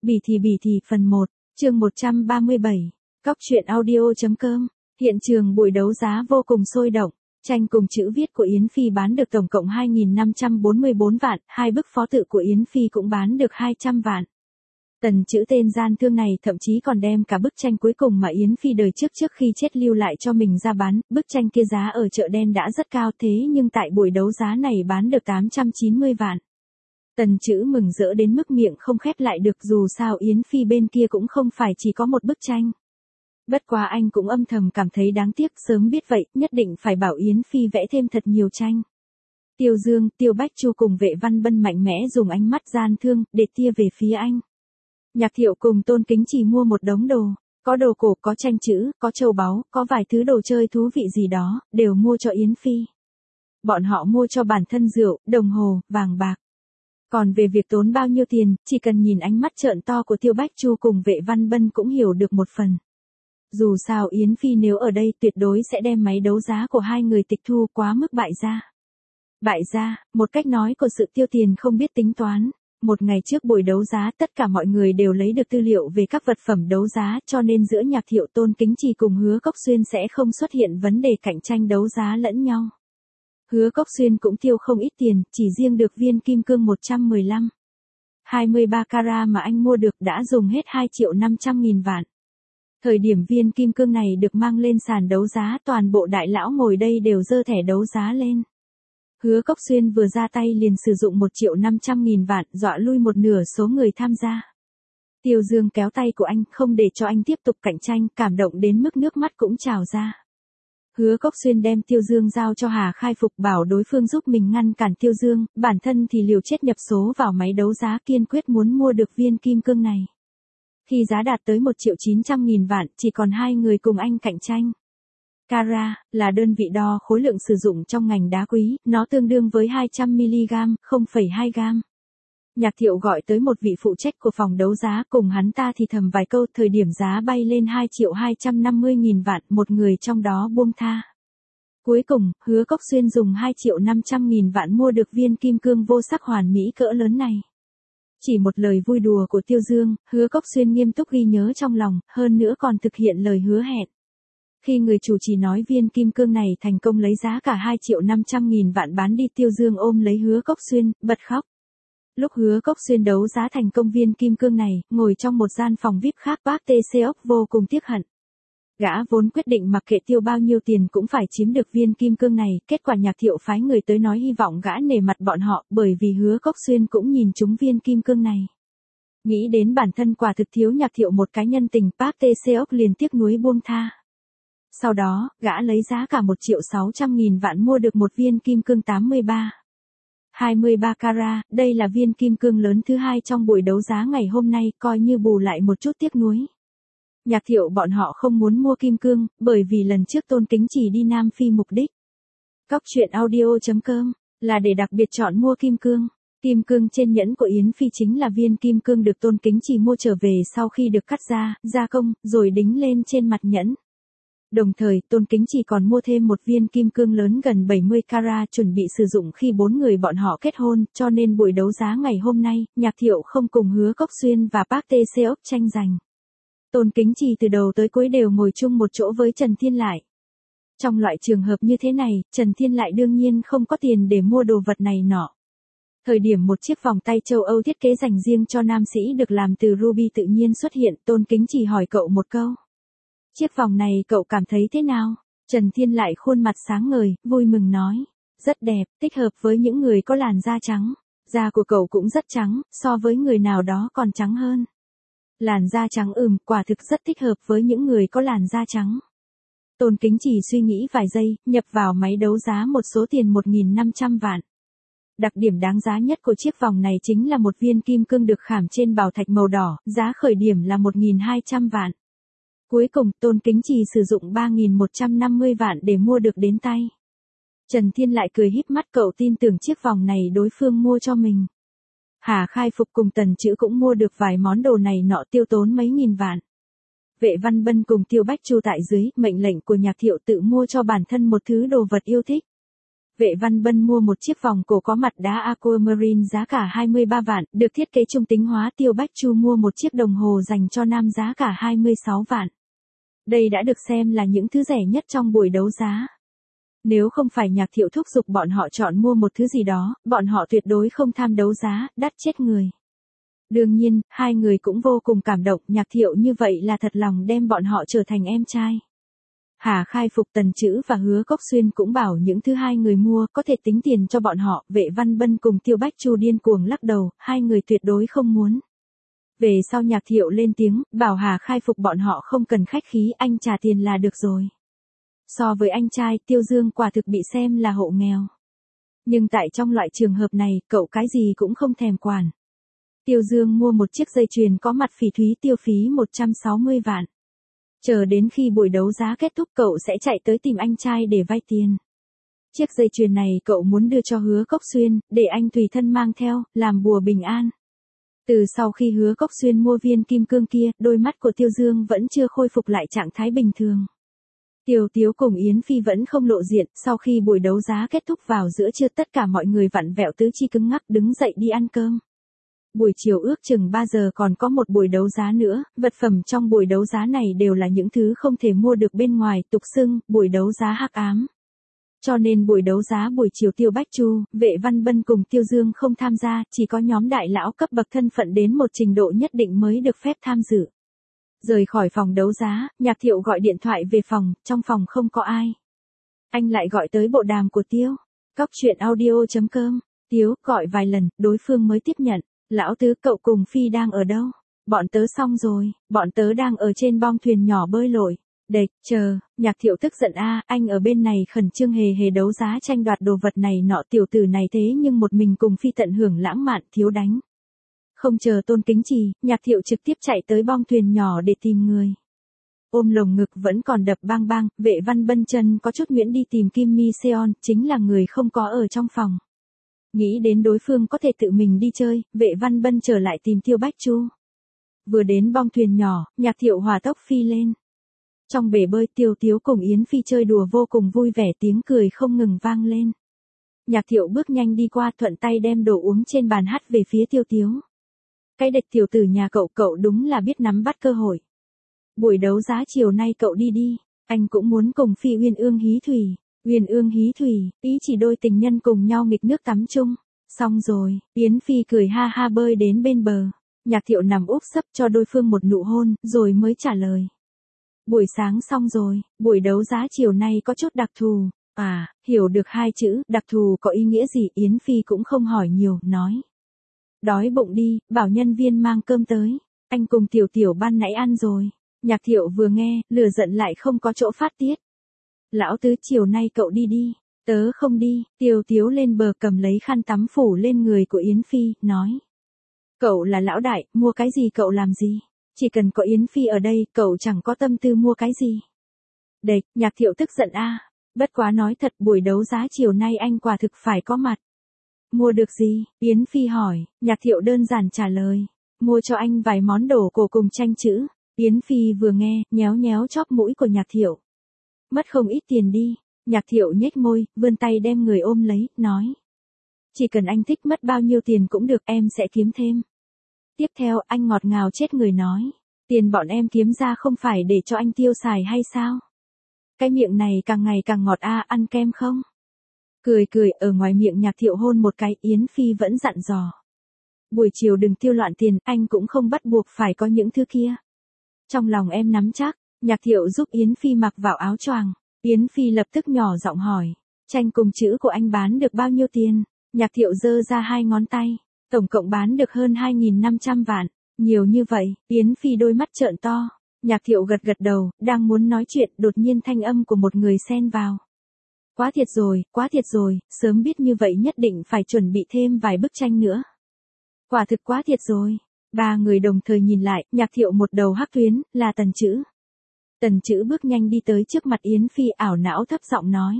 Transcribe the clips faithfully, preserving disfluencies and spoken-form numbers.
Bỉ thì bỉ thì phần một, chương một trăm ba mươi bảy, Cóc truyện audio.com, hiện trường buổi đấu giá vô cùng sôi động, tranh cùng chữ viết của Yến Phi bán được tổng cộng hai nghìn năm trăm bốn mươi bốn vạn, hai bức phó tự của Yến Phi cũng bán được hai trăm vạn. Tần chữ tên gian thương này thậm chí còn đem cả bức tranh cuối cùng mà Yến Phi đời trước trước khi chết lưu lại cho mình ra bán, bức tranh kia giá ở chợ đen đã rất cao thế nhưng tại buổi đấu giá này bán được tám trăm chín mươi vạn. Tần chữ mừng rỡ đến mức miệng không khép lại được dù sao Yến Phi bên kia cũng không phải chỉ có một bức tranh. Bất quá anh cũng âm thầm cảm thấy đáng tiếc sớm biết vậy nhất định phải bảo Yến Phi vẽ thêm thật nhiều tranh. Tiêu Dương, Tiêu Bách Chu cùng Vệ Văn Bân mạnh mẽ dùng ánh mắt gian thương để tia về phía anh. Nhạc Thiệu cùng Tôn Kính chỉ mua một đống đồ, có đồ cổ, có tranh chữ, có châu báu, có vài thứ đồ chơi thú vị gì đó, đều mua cho Yến Phi. Bọn họ mua cho bản thân rượu, đồng hồ, vàng bạc. Còn về việc tốn bao nhiêu tiền, chỉ cần nhìn ánh mắt trợn to của Tiêu Bách Chu cùng Vệ Văn Bân cũng hiểu được một phần. Dù sao Yến Phi nếu ở đây tuyệt đối sẽ đem máy đấu giá của hai người tịch thu quá mức bại gia. Bại gia, một cách nói của sự tiêu tiền không biết tính toán. Một ngày trước buổi đấu giá tất cả mọi người đều lấy được tư liệu về các vật phẩm đấu giá cho nên giữa Nhạc Thiệu, Tôn Kính Trì cùng Hứa Cốc Xuyên sẽ không xuất hiện vấn đề cạnh tranh đấu giá lẫn nhau. Hứa Cốc Xuyên cũng tiêu không ít tiền, chỉ riêng được viên kim cương một trăm mười lăm, hai mươi ba carat mà anh mua được đã dùng hết hai triệu năm trăm nghìn vạn. Thời điểm viên kim cương này được mang lên sàn đấu giá toàn bộ đại lão ngồi đây đều giơ thẻ đấu giá lên. Hứa Cốc Xuyên vừa ra tay liền sử dụng một triệu năm trăm nghìn vạn dọa lui một nửa số người tham gia. Tiêu Dương kéo tay của anh không để cho anh tiếp tục cạnh tranh, cảm động đến mức nước mắt cũng trào ra. Hứa Cốc Xuyên đem Tiêu Dương giao cho Hà Khai Phục bảo đối phương giúp mình ngăn cản Tiêu Dương, bản thân thì liều chết nhập số vào máy đấu giá kiên quyết muốn mua được viên kim cương này. Khi giá đạt tới một triệu chín trăm nghìn vạn, chỉ còn hai người cùng anh cạnh tranh. Carat là đơn vị đo khối lượng sử dụng trong ngành đá quý, nó tương đương với hai trăm mi-li-gam, không phẩy hai gam. Nhạc Thiệu gọi tới một vị phụ trách của phòng đấu giá cùng hắn ta thì thầm vài câu, thời điểm giá bay lên hai triệu hai trăm năm mươi nghìn vạn, một người trong đó buông tha. Cuối cùng, Hứa Cốc Xuyên dùng hai triệu năm trăm nghìn vạn mua được viên kim cương vô sắc hoàn mỹ cỡ lớn này. Chỉ một lời vui đùa của Tiêu Dương, Hứa Cốc Xuyên nghiêm túc ghi nhớ trong lòng, hơn nữa còn thực hiện lời hứa hẹn. Khi người chủ trì nói viên kim cương này thành công lấy giá cả hai triệu năm trăm nghìn vạn bán đi, Tiêu Dương ôm lấy Hứa Cốc Xuyên, bật khóc. Lúc Hứa Cốc Xuyên đấu giá thành công viên kim cương này, ngồi trong một gian phòng vi ai pi khác, Park Tae-seok vô cùng tiếc hận. Gã vốn quyết định mặc kệ tiêu bao nhiêu tiền cũng phải chiếm được viên kim cương này, kết quả Nhạc Thiệu phái người tới nói hy vọng gã nể mặt bọn họ, bởi vì Hứa Cốc Xuyên cũng nhìn trúng viên kim cương này. Nghĩ đến bản thân quả thực thiếu Nhạc Thiệu một cái nhân tình, Park Tae-seok liền tiếc nuối buông tha. Sau đó, gã lấy giá cả một triệu sáu trăm nghìn vạn mua được một viên kim cương tám mươi ba, hai mươi ba carat, đây là viên kim cương lớn thứ hai trong buổi đấu giá ngày hôm nay, coi như bù lại một chút tiếc nuối. Nhạc Thiệu bọn họ không muốn mua kim cương, bởi vì lần trước Tôn Kính chỉ đi Nam Phi mục đích. Cóc truyện audio.com, là để đặc biệt chọn mua kim cương. Kim cương trên nhẫn của Yến Phi chính là viên kim cương được Tôn Kính chỉ mua trở về sau khi được cắt ra, gia công, rồi đính lên trên mặt nhẫn. Đồng thời, Tôn Kính chỉ còn mua thêm một viên kim cương lớn gần bảy mươi carat chuẩn bị sử dụng khi bốn người bọn họ kết hôn, cho nên buổi đấu giá ngày hôm nay, Nhạc Thiệu không cùng Hứa Cốc Xuyên và Park Tae-seok tranh giành. Tôn Kính chỉ từ đầu tới cuối đều ngồi chung một chỗ với Trần Thiên Lại. Trong loại trường hợp như thế này, Trần Thiên Lại đương nhiên không có tiền để mua đồ vật này nọ. Thời điểm một chiếc vòng tay châu Âu thiết kế dành riêng cho nam sĩ được làm từ ruby tự nhiên xuất hiện, Tôn Kính chỉ hỏi cậu một câu. Chiếc vòng này cậu cảm thấy thế nào? Trần Thiên Lại khuôn mặt sáng ngời, vui mừng nói. Rất đẹp, thích hợp với những người có làn da trắng. Da của cậu cũng rất trắng, so với người nào đó còn trắng hơn. Làn da trắng ừm, quả thực rất thích hợp với những người có làn da trắng. Tôn Kính chỉ suy nghĩ vài giây, nhập vào máy đấu giá một số tiền một nghìn năm trăm vạn. Đặc điểm đáng giá nhất của chiếc vòng này chính là một viên kim cương được khảm trên bảo thạch màu đỏ, giá khởi điểm là một nghìn hai trăm vạn. Cuối cùng, Tôn Kính chỉ sử dụng ba nghìn một trăm năm mươi vạn để mua được đến tay. Trần Thiên Lại cười híp mắt, cậu tin tưởng chiếc vòng này đối phương mua cho mình. Hà Khai Phục cùng Tần Chữ cũng mua được vài món đồ này nọ tiêu tốn mấy nghìn vạn. Vệ Văn Bân cùng Tiêu Bách Chu tại dưới, mệnh lệnh của Nhạc Thiệu tự mua cho bản thân một thứ đồ vật yêu thích. Vệ Văn Bân mua một chiếc vòng cổ có mặt đá aquamarine giá cả hai mươi ba vạn, được thiết kế trung tính hóa. Tiêu Bách Chu mua một chiếc đồng hồ dành cho nam giá cả hai mươi sáu vạn. Đây đã được xem là những thứ rẻ nhất trong buổi đấu giá. Nếu không phải Nhạc Thiệu thúc giục bọn họ chọn mua một thứ gì đó, bọn họ tuyệt đối không tham đấu giá, đắt chết người. Đương nhiên, hai người cũng vô cùng cảm động, Nhạc Thiệu như vậy là thật lòng đem bọn họ trở thành em trai. Hà Khai Phục, Tần Chữ và Hứa Cốc Xuyên cũng bảo những thứ hai người mua có thể tính tiền cho bọn họ. Vệ Văn Bân cùng Tiêu Bách Chu điên cuồng lắc đầu, hai người tuyệt đối không muốn. Về sau Nhạc Thiệu lên tiếng, bảo Hà Khai Phục bọn họ không cần khách khí, anh trả tiền là được rồi. So với anh trai, Tiêu Dương quả thực bị xem là hộ nghèo. Nhưng tại trong loại trường hợp này, cậu cái gì cũng không thèm quản. Tiêu Dương mua một chiếc dây chuyền có mặt phỉ thúy tiêu phí một trăm sáu mươi vạn. Chờ đến khi buổi đấu giá kết thúc cậu sẽ chạy tới tìm anh trai để vay tiền. Chiếc dây chuyền này cậu muốn đưa cho Hứa Cốc Xuyên, để anh tùy thân mang theo, làm bùa bình an. Từ sau khi Hứa Cốc Xuyên mua viên kim cương kia, đôi mắt của Tiêu Dương vẫn chưa khôi phục lại trạng thái bình thường. Tiêu Tiếu cùng Yến Phi vẫn không lộ diện, sau khi buổi đấu giá kết thúc vào giữa trưa tất cả mọi người vặn vẹo tứ chi cứng ngắc đứng dậy đi ăn cơm. Buổi chiều ước chừng ba giờ còn có một buổi đấu giá nữa, vật phẩm trong buổi đấu giá này đều là những thứ không thể mua được bên ngoài, tục xưng, buổi đấu giá hắc ám. Cho nên buổi đấu giá buổi chiều Tiêu Bách Chu, Vệ Văn Bân cùng Tiêu Dương không tham gia, chỉ có nhóm đại lão cấp bậc thân phận đến một trình độ nhất định mới được phép tham dự. Rời khỏi phòng đấu giá, Nhạc Thiệu gọi điện thoại về phòng, trong phòng không có ai. Anh lại gọi tới bộ đàm của Tiêu. Cóc truyện audio chấm com. Tiếu gọi vài lần, đối phương mới tiếp nhận. Lão Tứ, cậu cùng Phi đang ở đâu? Bọn tớ xong rồi, bọn tớ đang ở trên bong thuyền nhỏ bơi lội. Đệt, chờ, Nhạc Thiệu tức giận a, anh ở bên này khẩn trương hề hề đấu giá tranh đoạt đồ vật này nọ, tiểu tử này thế nhưng một mình cùng Phi tận hưởng lãng mạn, thiếu đánh. Không chờ Tôn Kính Trì, Nhạc Thiệu trực tiếp chạy tới bong thuyền nhỏ để tìm người. Ôm lồng ngực vẫn còn đập bang bang, Vệ Văn Bân chân có chút nguyễn đi tìm Kim Mi Seon, chính là người không có ở trong phòng. Nghĩ đến đối phương có thể tự mình đi chơi, Vệ Văn Bân trở lại tìm Tiêu Bách Chu. Vừa đến bong thuyền nhỏ, Nhạc Thiệu hỏa tốc phi lên. Trong bể bơi Tiêu Tiếu cùng Yến Phi chơi đùa vô cùng vui vẻ, tiếng cười không ngừng vang lên. Nhạc Thiệu bước nhanh đi qua, thuận tay đem đồ uống trên bàn hắt về phía Tiêu Tiếu. Cái địch tiểu tử nhà cậu, cậu đúng là biết nắm bắt cơ hội. Buổi đấu giá chiều nay cậu đi đi, anh cũng muốn cùng Phi Uyên Ương hí thủy. Uyên Ương hí thủy, ý chỉ đôi tình nhân cùng nhau nghịch nước tắm chung. Xong rồi, Yến Phi cười ha ha bơi đến bên bờ. Nhạc Thiệu nằm úp sấp cho đối phương một nụ hôn, rồi mới trả lời. Buổi sáng xong rồi, buổi đấu giá chiều nay có chút đặc thù. À, hiểu được hai chữ, đặc thù có ý nghĩa gì, Yến Phi cũng không hỏi nhiều, nói. Đói bụng đi, bảo nhân viên mang cơm tới. Anh cùng Tiểu Tiểu ban nãy ăn rồi. Nhạc Thiệu vừa nghe, lửa giận lại không có chỗ phát tiết. Lão Tứ, chiều nay cậu đi đi. Tớ không đi. Tiêu Tiếu lên bờ cầm lấy khăn tắm phủ lên người của Yến Phi, nói. Cậu là lão đại, mua cái gì cậu làm gì? Chỉ cần có Yến Phi ở đây, cậu chẳng có tâm tư mua cái gì. Đệt, Nhạc Thiệu tức giận a. Bất quá nói thật, buổi đấu giá chiều nay anh quả thực phải có mặt. Mua được gì? Yến Phi hỏi. Nhạc Thiệu đơn giản trả lời. Mua cho anh vài món đồ cổ cùng tranh chữ. Yến Phi vừa nghe, nhéo nhéo chóp mũi của Nhạc Thiệu. Mất không ít tiền đi. Nhạc Thiệu nhếch môi, vươn tay đem người ôm lấy, nói. Chỉ cần anh thích mất bao nhiêu tiền cũng được, em sẽ kiếm thêm. Tiếp theo, anh ngọt ngào chết người nói. Tiền bọn em kiếm ra không phải để cho anh tiêu xài hay sao? Cái miệng này càng ngày càng ngọt a, ăn kem không? Cười cười, ở ngoài miệng Nhạc Thiệu hôn một cái, Yến Phi vẫn dặn dò. Buổi chiều đừng tiêu loạn tiền, anh cũng không bắt buộc phải có những thứ kia. Trong lòng em nắm chắc. Nhạc Thiệu giúp Yến Phi mặc vào áo choàng. Yến Phi lập tức nhỏ giọng hỏi. Tranh cùng chữ của anh bán được bao nhiêu tiền? Nhạc Thiệu giơ ra hai ngón tay. Tổng cộng bán được hơn hai nghìn năm trăm vạn. Nhiều như vậy, Yến Phi đôi mắt trợn to. Nhạc Thiệu gật gật đầu, đang muốn nói chuyện, đột nhiên thanh âm của một người xen vào. Quá thiệt rồi, quá thiệt rồi, sớm biết như vậy nhất định phải chuẩn bị thêm vài bức tranh nữa. Quả thực quá thiệt rồi. Ba người đồng thời nhìn lại, Nhạc Thiệu một đầu hắc tuyến, là Tần Chữ. Tần Chữ bước nhanh đi tới trước mặt Yến Phi, ảo não thấp giọng nói.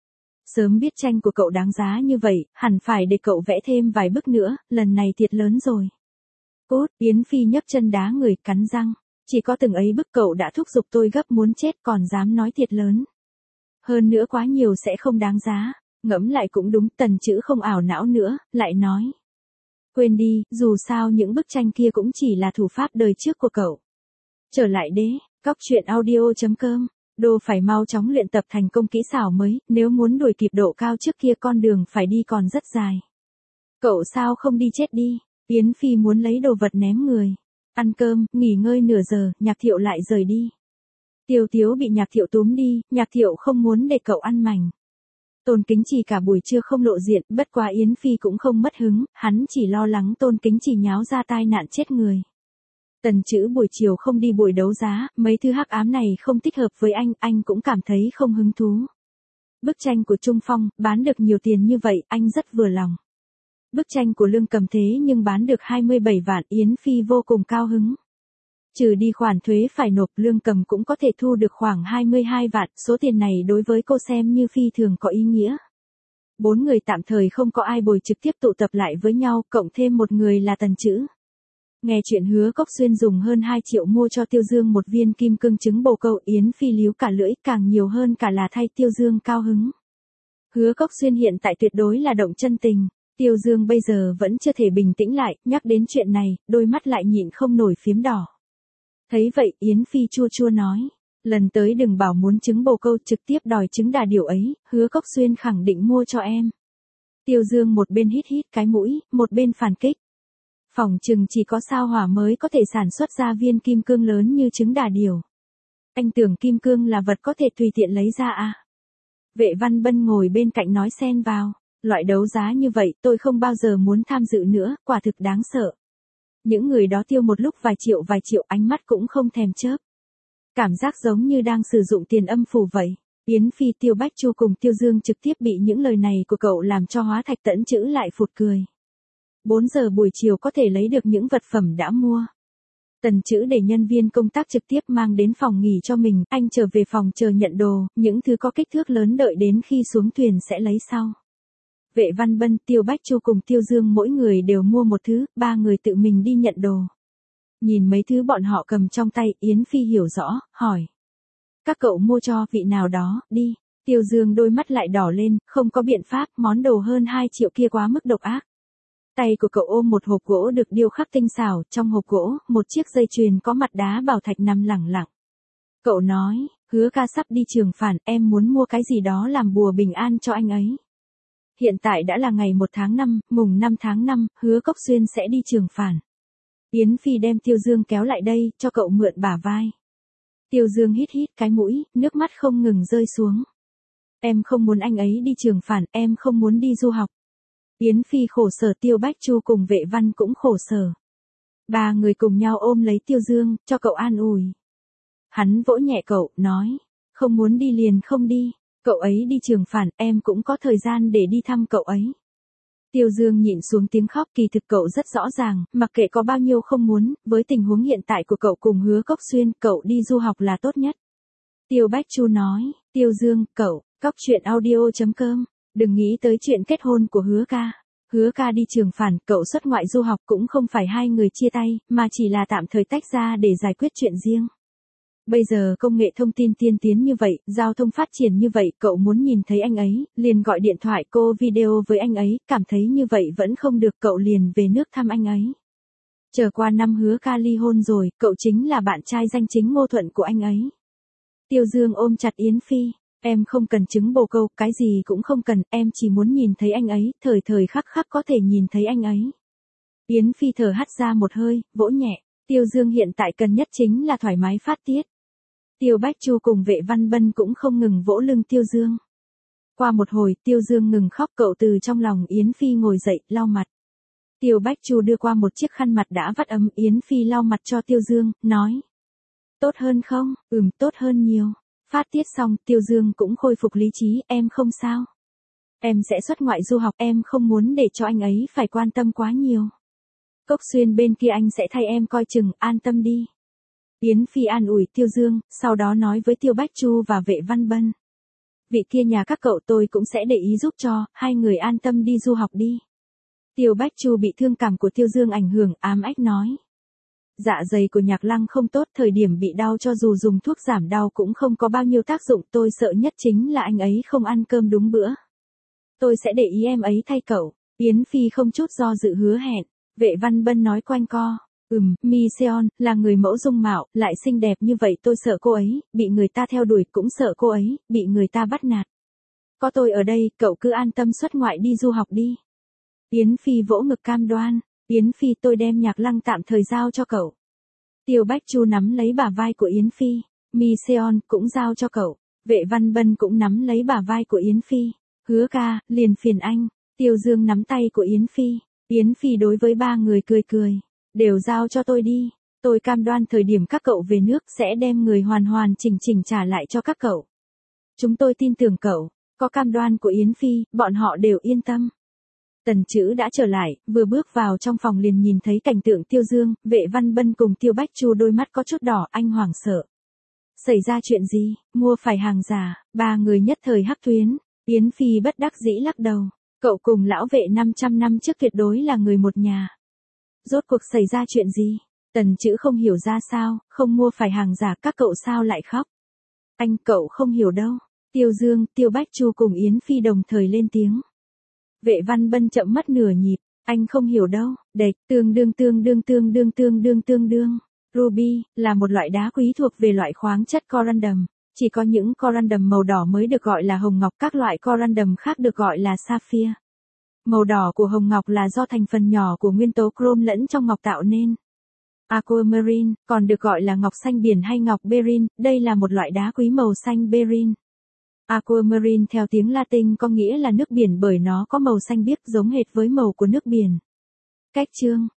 Sớm biết tranh của cậu đáng giá như vậy, hẳn phải để cậu vẽ thêm vài bức nữa, lần này thiệt lớn rồi. Cút, Yến Phi nhấc chân đá người, cắn răng. Chỉ có từng ấy bức cậu đã thúc giục tôi gấp muốn chết, còn dám nói thiệt lớn. Hơn nữa quá nhiều sẽ không đáng giá. Ngẫm lại cũng đúng, Tần Chữ không ảo não nữa, lại nói. Quên đi, dù sao những bức tranh kia cũng chỉ là thủ pháp đời trước của cậu. Trở lại đế, cóc truyện audio.com, Đô phải mau chóng luyện tập thành công kỹ xảo mới, nếu muốn đuổi kịp độ cao trước kia con đường phải đi còn rất dài. Cậu sao không đi chết đi, Yến Phi muốn lấy đồ vật ném người. Ăn cơm, nghỉ ngơi nửa giờ, Nhạc Thiệu lại rời đi. Tiêu Tiếu bị Nhạc Thiệu túm đi, Nhạc Thiệu không muốn để cậu ăn mảnh. Tôn Kính Trì cả buổi trưa không lộ diện, bất quá Yến Phi cũng không mất hứng, hắn chỉ lo lắng Tôn Kính Trì nháo ra tai nạn chết người. Tần Chữ buổi chiều không đi buổi đấu giá, mấy thứ hắc ám này không thích hợp với anh, anh cũng cảm thấy không hứng thú. Bức tranh của Trung Phong, bán được nhiều tiền như vậy, anh rất vừa lòng. Bức tranh của Lương Cầm thế nhưng bán được hai mươi bảy vạn, Yến Phi vô cùng cao hứng. Trừ đi khoản thuế phải nộp, Lương Cầm cũng có thể thu được khoảng hai mươi hai vạn, số tiền này đối với cô xem như phi thường có ý nghĩa. Bốn người tạm thời không có ai bồi trực tiếp tụ tập lại với nhau, cộng thêm một người là Tần Chữ. Nghe chuyện Hứa Cốc Xuyên dùng hơn hai triệu mua cho Tiêu Dương một viên kim cương trứng bồ câu, Yến Phi líu cả lưỡi, càng nhiều hơn cả là thay Tiêu Dương cao hứng. Hứa Cốc Xuyên hiện tại tuyệt đối là động chân tình, Tiêu Dương bây giờ vẫn chưa thể bình tĩnh lại, nhắc đến chuyện này, đôi mắt lại nhịn không nổi phiếm đỏ. Thấy vậy, Yến Phi chua chua nói, lần tới đừng bảo muốn trứng bồ câu, trực tiếp đòi trứng đà điểu ấy, Hứa Cốc Xuyên khẳng định mua cho em. Tiêu Dương một bên hít hít cái mũi, một bên phản kích. Phỏng chừng chỉ có sao hỏa mới có thể sản xuất ra viên kim cương lớn như trứng đà điểu. Anh tưởng kim cương là vật có thể tùy tiện lấy ra à? Vệ Văn Bân ngồi bên cạnh nói xen vào, loại đấu giá như vậy tôi không bao giờ muốn tham dự nữa, quả thực đáng sợ. Những người đó tiêu một lúc vài triệu vài triệu, ánh mắt cũng không thèm chớp. Cảm giác giống như đang sử dụng tiền âm phủ vậy. Yến Phi, Tiêu Bách Chu cùng Tiêu Dương trực tiếp bị những lời này của cậu làm cho Hóa Thạch Tẫn Chữ lại phụt cười. bốn giờ buổi chiều có thể lấy được những vật phẩm đã mua. Tần Chữ để nhân viên công tác trực tiếp mang đến phòng nghỉ cho mình, anh trở về phòng chờ nhận đồ, những thứ có kích thước lớn đợi đến khi xuống thuyền sẽ lấy sau. Vệ Văn Bân, Tiêu Bách Chu cùng Tiêu Dương mỗi người đều mua một thứ, ba người tự mình đi nhận đồ. Nhìn mấy thứ bọn họ cầm trong tay, Yến Phi hiểu rõ, hỏi. Các cậu mua cho vị nào đó, đi. Tiêu Dương đôi mắt lại đỏ lên, không có biện pháp, món đồ hơn hai triệu kia quá mức độc ác. Tay của cậu ôm một hộp gỗ được điêu khắc tinh xảo, trong hộp gỗ, một chiếc dây chuyền có mặt đá bảo thạch nằm lẳng lặng. Cậu nói, Hứa ca sắp đi Trường Phản, em muốn mua cái gì đó làm bùa bình an cho anh ấy. Hiện tại đã là ngày một tháng năm, mùng năm tháng năm, Hứa Cốc Xuyên sẽ đi Trường Phản. Yến Phi đem Tiêu Dương kéo lại đây, cho cậu mượn bả vai. Tiêu Dương hít hít cái mũi, nước mắt không ngừng rơi xuống. Em không muốn anh ấy đi Trường Phản, em không muốn đi du học. Yến Phi khổ sở, Tiêu Bách Chu cùng Vệ Văn cũng khổ sở. Ba người cùng nhau ôm lấy Tiêu Dương, cho cậu an ủi. Hắn vỗ nhẹ cậu, nói, không muốn đi liền không đi, cậu ấy đi Trường Phản, em cũng có thời gian để đi thăm cậu ấy. Tiêu Dương nhịn xuống tiếng khóc, kỳ thực cậu rất rõ ràng, mặc kệ có bao nhiêu không muốn, với tình huống hiện tại của cậu cùng Hứa Cốc Xuyên, cậu đi du học là tốt nhất. Tiêu Bách Chu nói, Tiêu Dương, cậu, cóc truyện audio.com, đừng nghĩ tới chuyện kết hôn của Hứa ca. Hứa ca đi Trường Phản, cậu xuất ngoại du học cũng không phải hai người chia tay, mà chỉ là tạm thời tách ra để giải quyết chuyện riêng. Bây giờ công nghệ thông tin tiên tiến như vậy, giao thông phát triển như vậy, cậu muốn nhìn thấy anh ấy, liền gọi điện thoại cô video với anh ấy, cảm thấy như vậy vẫn không được, cậu liền về nước thăm anh ấy. Chờ qua năm Hứa ca ly hôn rồi, cậu chính là bạn trai danh chính ngôn thuận của anh ấy. Tiêu Dương ôm chặt Yến Phi, em không cần trứng bồ câu, cái gì cũng không cần, em chỉ muốn nhìn thấy anh ấy, thời thời khắc khắc có thể nhìn thấy anh ấy. Yến Phi thở hắt ra một hơi, vỗ nhẹ, Tiêu Dương hiện tại cần nhất chính là thoải mái phát tiết. Tiêu Bách Chu cùng Vệ Văn Bân cũng không ngừng vỗ lưng Tiêu Dương. Qua một hồi, Tiêu Dương ngừng khóc, cậu từ trong lòng Yến Phi ngồi dậy, lau mặt. Tiêu Bách Chu đưa qua một chiếc khăn mặt đã vắt ấm, Yến Phi lau mặt cho Tiêu Dương, nói. Tốt hơn không? Ừm, tốt hơn nhiều. Phát tiết xong, Tiêu Dương cũng khôi phục lý trí, em không sao. Em sẽ xuất ngoại du học, em không muốn để cho anh ấy phải quan tâm quá nhiều. Cốc Xuyên bên kia anh sẽ thay em coi chừng, an tâm đi. Yến Phi an ủi Tiêu Dương, sau đó nói với Tiêu Bách Chu và Vệ Văn Bân. Vị kia nhà các cậu tôi cũng sẽ để ý giúp cho, hai người an tâm đi du học đi. Tiêu Bách Chu bị thương cảm của Tiêu Dương ảnh hưởng, ám ách nói. Dạ dày của Nhạc Lăng không tốt, thời điểm bị đau cho dù dùng thuốc giảm đau cũng không có bao nhiêu tác dụng, tôi sợ nhất chính là anh ấy không ăn cơm đúng bữa. Tôi sẽ để ý em ấy thay cậu. Yến Phi không chút do dự hứa hẹn. Vệ Văn Bân nói quanh co. Ừm, Mi Seon, là người mẫu dung mạo, lại xinh đẹp như vậy tôi sợ cô ấy, bị người ta theo đuổi cũng sợ cô ấy, bị người ta bắt nạt. Có tôi ở đây, cậu cứ an tâm xuất ngoại đi du học đi. Yến Phi vỗ ngực cam đoan. Yến Phi tôi đem Nhạc Lăng tạm thời giao cho cậu. Tiêu Bách Chu nắm lấy bả vai của Yến Phi. Mi Seon cũng giao cho cậu. Vệ Văn Bân cũng nắm lấy bả vai của Yến Phi. Hứa ca, liền phiền anh. Tiêu Dương nắm tay của Yến Phi. Yến Phi đối với ba người cười cười. Đều giao cho tôi đi. Tôi cam đoan thời điểm các cậu về nước sẽ đem người hoàn hoàn chỉnh chỉnh trả lại cho các cậu. Chúng tôi tin tưởng cậu. Có cam đoan của Yến Phi, bọn họ đều yên tâm. Tần Chữ đã trở lại, vừa bước vào trong phòng liền nhìn thấy cảnh tượng Tiêu Dương, Vệ Văn Bân cùng Tiêu Bách Chu đôi mắt có chút đỏ, anh hoảng sợ. Xảy ra chuyện gì, mua phải hàng giả, ba người nhất thời hắc tuyến. Yến Phi bất đắc dĩ lắc đầu. Cậu cùng lão Vệ năm trăm năm trước tuyệt đối là người một nhà. Rốt cuộc xảy ra chuyện gì? Tần Chữ không hiểu ra sao, không mua phải hàng giả các cậu sao lại khóc? Anh cậu không hiểu đâu. Tiêu Dương, Tiêu Bách Chu cùng Yến Phi đồng thời lên tiếng. Vệ Văn Bân chậm mất nửa nhịp, anh không hiểu đâu. Đệch, tương đương tương đương tương đương tương đương tương đương. Ruby là một loại đá quý thuộc về loại khoáng chất corundum. Chỉ có những corundum màu đỏ mới được gọi là hồng ngọc, các loại corundum khác được gọi là sapphire. Màu đỏ của hồng ngọc là do thành phần nhỏ của nguyên tố chrome lẫn trong ngọc tạo nên. Aquamarine, còn được gọi là ngọc xanh biển hay ngọc beryl, đây là một loại đá quý màu xanh beryl. Aquamarine theo tiếng Latin có nghĩa là nước biển bởi nó có màu xanh biếc giống hệt với màu của nước biển. Cách chương